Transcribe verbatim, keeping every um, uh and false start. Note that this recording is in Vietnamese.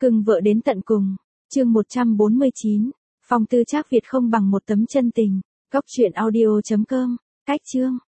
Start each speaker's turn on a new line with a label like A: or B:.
A: Cưng vợ đến tận cùng. Chương một trăm bốn mươi chín. Phong tư Trác Việt không bằng một tấm chân tình. Góc truyện audio chấm com. Cách chương.